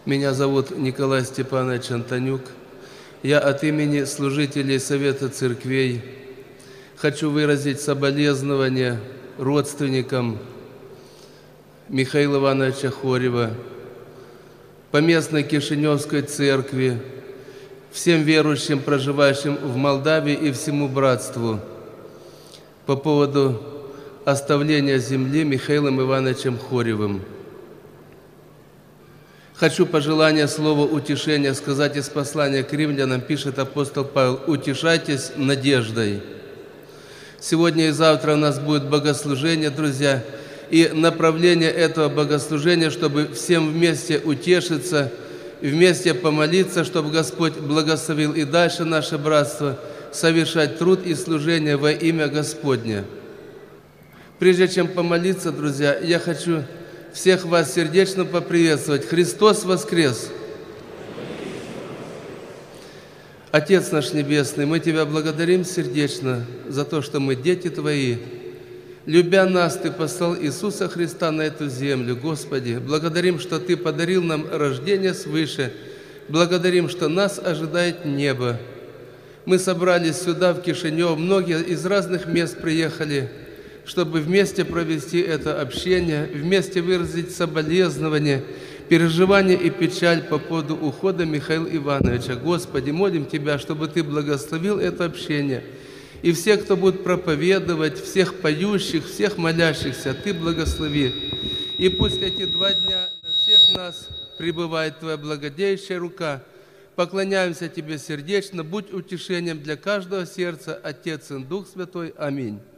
Меня зовут Николай Степанович Антонюк. Я от имени служителей Совета Церквей хочу выразить соболезнования родственникам Михаила Ивановича Хорева, поместной Кишиневской церкви, всем верующим, проживающим в Молдавии и всему братству по поводу оставления земли Михаилом Ивановичем Хоревым. Хочу пожелание слова утешения сказать из послания к римлянам, пишет апостол Павел: «Утешайтесь надеждой». Сегодня и завтра у нас будет богослужение, друзья, и направление этого богослужения, чтобы всем вместе утешиться, вместе помолиться, чтобы Господь благословил и дальше наше братство совершать труд и служение во имя Господне. Прежде чем помолиться, друзья, я хочу всех вас сердечно поприветствовать. Христос воскрес! Отец наш Небесный, мы Тебя благодарим сердечно за то, что мы дети Твои. Любя нас, Ты послал Иисуса Христа на эту землю. Господи, благодарим, что Ты подарил нам рождение свыше. Благодарим, что нас ожидает небо. Мы собрались сюда, в Кишинев, многие из разных мест приехали, чтобы вместе провести это общение, вместе выразить соболезнования, переживания и печаль по поводу ухода Михаила Ивановича. Господи, молим Тебя, чтобы Ты благословил это общение. И всех, кто будет проповедовать, всех поющих, всех молящихся, Ты благослови. И пусть эти 2 дня на всех нас пребывает Твоя благодеющая рука. Поклоняемся Тебе сердечно, будь утешением для каждого сердца, Отец и Дух Святой. Аминь.